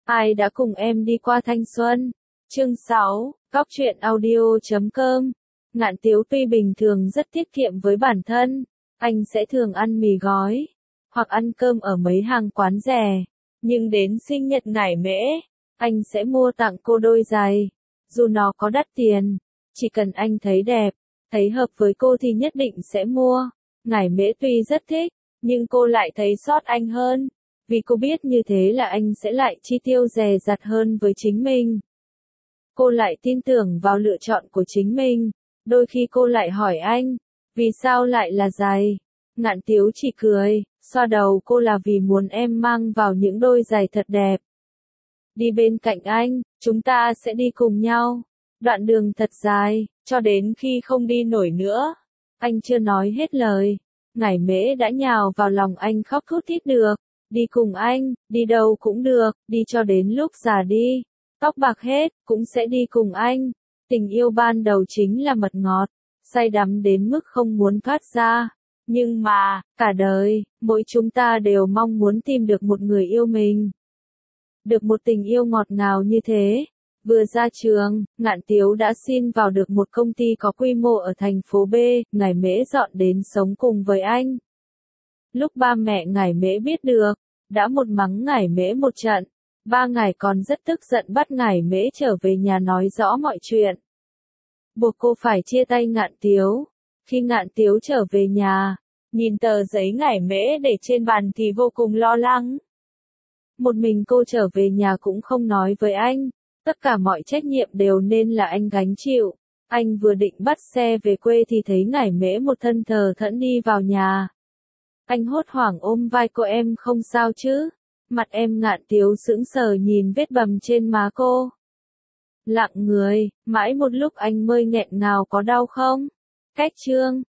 Ai đã cùng em đi qua thanh xuân? Chương 6, Cóc truyện audio.com. Ngạn Tiếu tuy bình thường rất tiết kiệm với bản thân, anh sẽ thường ăn mì gói, hoặc ăn cơm ở mấy hàng quán rẻ, nhưng đến sinh nhật Ngải Mễ, anh sẽ mua tặng cô đôi giày, dù nó có đắt tiền, chỉ cần anh thấy đẹp, thấy hợp với cô thì nhất định sẽ mua. Ngải Mễ tuy rất thích, nhưng cô lại thấy xót anh hơn, vì cô biết như thế là anh sẽ lại chi tiêu dè dặt hơn với chính mình. Cô lại tin tưởng vào lựa chọn của chính mình, đôi khi cô lại hỏi anh, vì sao lại là giày? Ngạn Tiếu chỉ cười, xoa đầu cô là vì muốn em mang vào những đôi giày thật đẹp. Đi bên cạnh anh, chúng ta sẽ đi cùng nhau. Đoạn đường thật dài, cho đến khi không đi nổi nữa. Anh chưa nói hết lời, Ngải Mễ đã nhào vào lòng anh khóc thút thít được. Đi cùng anh, đi đâu cũng được, đi cho đến lúc già đi. Tóc bạc hết, cũng sẽ đi cùng anh. Tình yêu ban đầu chính là mật ngọt, say đắm đến mức không muốn thoát ra. Nhưng mà, cả đời, mỗi chúng ta đều mong muốn tìm được một người yêu mình. Được một tình yêu ngọt ngào như thế. Vừa ra trường, Ngạn Tiếu đã xin vào được một công ty có quy mô ở thành phố B, Ngải Mễ dọn đến sống cùng với anh. Lúc ba mẹ Ngải Mễ biết được, đã một mắng Ngải Mễ một trận. Ba Ngải còn rất tức giận bắt Ngải Mễ trở về nhà nói rõ mọi chuyện. Buộc cô phải chia tay Ngạn Tiếu. Khi Ngạn Tiếu trở về nhà, nhìn tờ giấy Ngải Mễ để trên bàn thì vô cùng lo lắng. Một mình cô trở về nhà cũng không nói với anh. Tất cả mọi trách nhiệm đều nên là anh gánh chịu. Anh vừa định bắt xe về quê thì thấy Ngải Mễ một thân thờ thẫn đi vào nhà. Anh hốt hoảng ôm vai cô, em không sao chứ? Mặt em. Ngạn Tiếu sững sờ nhìn vết bầm trên má cô. Lặng người, mãi một lúc anh mới nghẹn ngào, có đau không? Cách chương